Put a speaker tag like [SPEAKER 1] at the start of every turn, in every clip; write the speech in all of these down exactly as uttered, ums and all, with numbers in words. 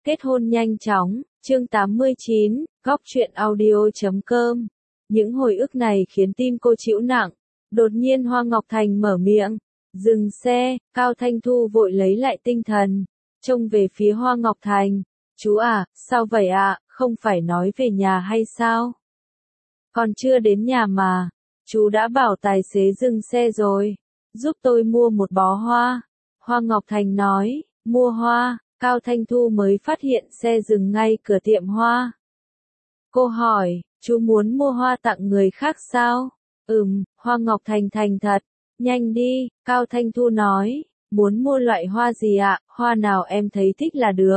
[SPEAKER 1] Kết hôn nhanh chóng, chương tám mươi chín, góc truyện audio chấm com. Những hồi ức này khiến tim cô chịu nặng. Đột nhiên Hoa Ngọc Thành mở miệng. Dừng xe, Cao Thanh Thu vội lấy lại tinh thần. Trông về phía Hoa Ngọc Thành. Chú à, sao vậy ạ, à? Không phải nói về nhà hay sao? Còn chưa đến nhà mà. Chú đã bảo tài xế dừng xe rồi. Giúp tôi mua một bó hoa. Hoa Ngọc Thành nói, mua hoa. Cao Thanh Thu mới phát hiện xe dừng ngay cửa tiệm hoa. Cô hỏi, chú muốn mua hoa tặng người khác sao? Ừm, Hoa Ngọc Thành thành thật. Nhanh đi, Cao Thanh Thu nói, muốn mua loại hoa gì ạ, hoa nào em thấy thích là được.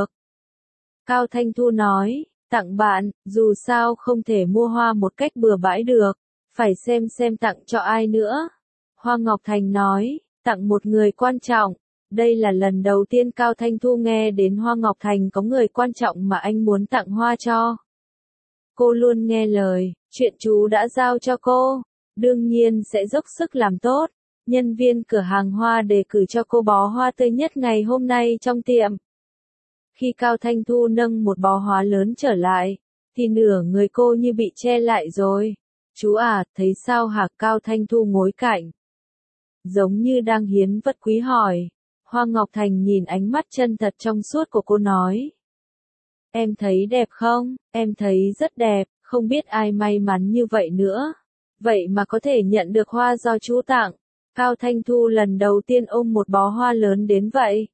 [SPEAKER 1] Cao Thanh Thu nói, tặng bạn, dù sao không thể mua hoa một cách bừa bãi được, phải xem xem tặng cho ai nữa. Hoa Ngọc Thành nói, tặng một người quan trọng. Đây là lần đầu tiên Cao Thanh Thu nghe đến Hoa Ngọc Thành có người quan trọng mà anh muốn tặng hoa cho. Cô luôn nghe lời, chuyện chú đã giao cho cô, đương nhiên sẽ dốc sức làm tốt. Nhân viên cửa hàng hoa đề cử cho cô bó hoa tươi nhất ngày hôm nay trong tiệm. Khi Cao Thanh Thu nâng một bó hoa lớn trở lại, thì nửa người cô như bị che lại rồi. Chú à, thấy sao hả? Cao Thanh Thu ngồi cạnh, giống như đang hiến vật quý hỏi. Hoa Ngọc Thành nhìn ánh mắt chân thật trong suốt của cô nói. Em thấy đẹp không? Em thấy rất đẹp, không biết ai may mắn như vậy nữa. Vậy mà có thể nhận được hoa do chú tặng. Cao Thanh Thu lần đầu tiên ôm một bó hoa lớn đến vậy.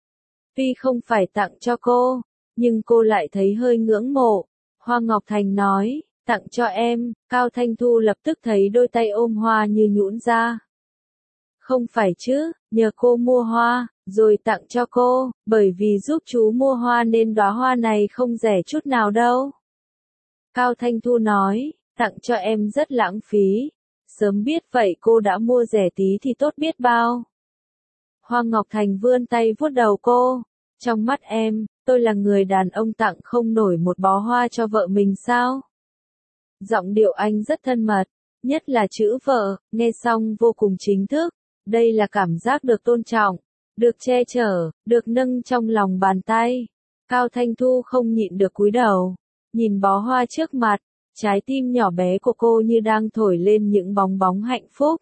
[SPEAKER 1] Tuy không phải tặng cho cô, nhưng cô lại thấy hơi ngưỡng mộ. Hoa Ngọc Thành nói, tặng cho em. Cao Thanh Thu lập tức thấy đôi tay ôm hoa như nhũn ra. Không phải chứ, nhờ cô mua hoa, rồi tặng cho cô, bởi vì giúp chú mua hoa nên đóa hoa này không rẻ chút nào đâu. Cao Thanh Thu nói, tặng cho em rất lãng phí. Sớm biết vậy cô đã mua rẻ tí thì tốt biết bao. Hoa Ngọc Thành vươn tay vuốt đầu cô. Trong mắt em, tôi là người đàn ông tặng không nổi một bó hoa cho vợ mình sao? Giọng điệu anh rất thân mật, nhất là chữ vợ, nghe xong vô cùng chính thức. Đây là cảm giác được tôn trọng, được che chở, được nâng trong lòng bàn tay. Cao Thanh Thu không nhịn được cúi đầu, nhìn bó hoa trước mặt, trái tim nhỏ bé của cô như đang thổi lên những bong bóng hạnh phúc.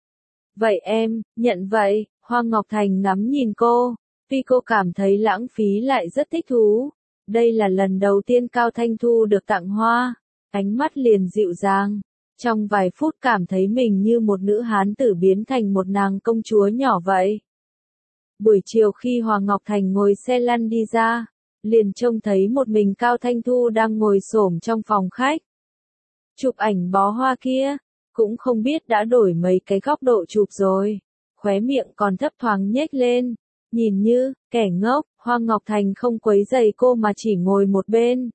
[SPEAKER 1] Vậy em, nhận vậy, Hoa Ngọc Thành ngắm nhìn cô, tuy cô cảm thấy lãng phí lại rất thích thú. Đây là lần đầu tiên Cao Thanh Thu được tặng hoa, ánh mắt liền dịu dàng. Trong vài phút cảm thấy mình như một nữ hán tử biến thành một nàng công chúa nhỏ vậy. Buổi chiều khi Hoa Ngọc Thành ngồi xe lăn đi ra, liền trông thấy một mình Cao Thanh Thu đang ngồi xổm trong phòng khách. Chụp ảnh bó hoa kia, cũng không biết đã đổi mấy cái góc độ chụp rồi. Khóe miệng còn thấp thoáng nhếch lên, nhìn như, kẻ ngốc. Hoa Ngọc Thành không quấy rầy cô mà chỉ ngồi một bên.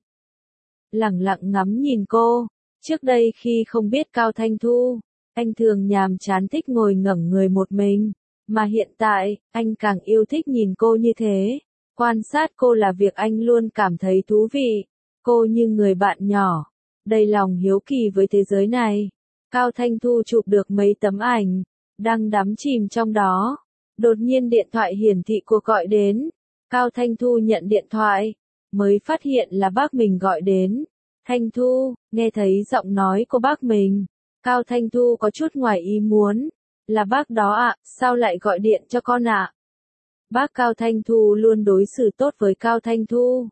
[SPEAKER 1] Lẳng lặng ngắm nhìn cô. Trước đây khi không biết Cao Thanh Thu, anh thường nhàm chán thích ngồi ngẩn người một mình, mà hiện tại, anh càng yêu thích nhìn cô như thế. Quan sát cô là việc anh luôn cảm thấy thú vị. Cô như người bạn nhỏ, đầy lòng hiếu kỳ với thế giới này. Cao Thanh Thu chụp được mấy tấm ảnh, đang đắm chìm trong đó. Đột nhiên điện thoại hiển thị cuộc gọi đến. Cao Thanh Thu nhận điện thoại, mới phát hiện là bác mình gọi đến. Thanh Thu, nghe thấy giọng nói của bác mình. Cao Thanh Thu có chút ngoài ý muốn. Là bác đó ạ, à, sao lại gọi điện cho con ạ? À? Bác Cao Thanh Thu luôn đối xử tốt với Cao Thanh Thu.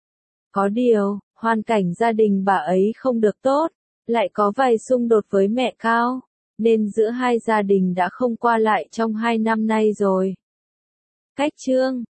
[SPEAKER 1] Có điều, hoàn cảnh gia đình bà ấy không được tốt, lại có vài xung đột với mẹ Cao, nên giữa hai gia đình đã không qua lại trong hai năm nay rồi. Cách chương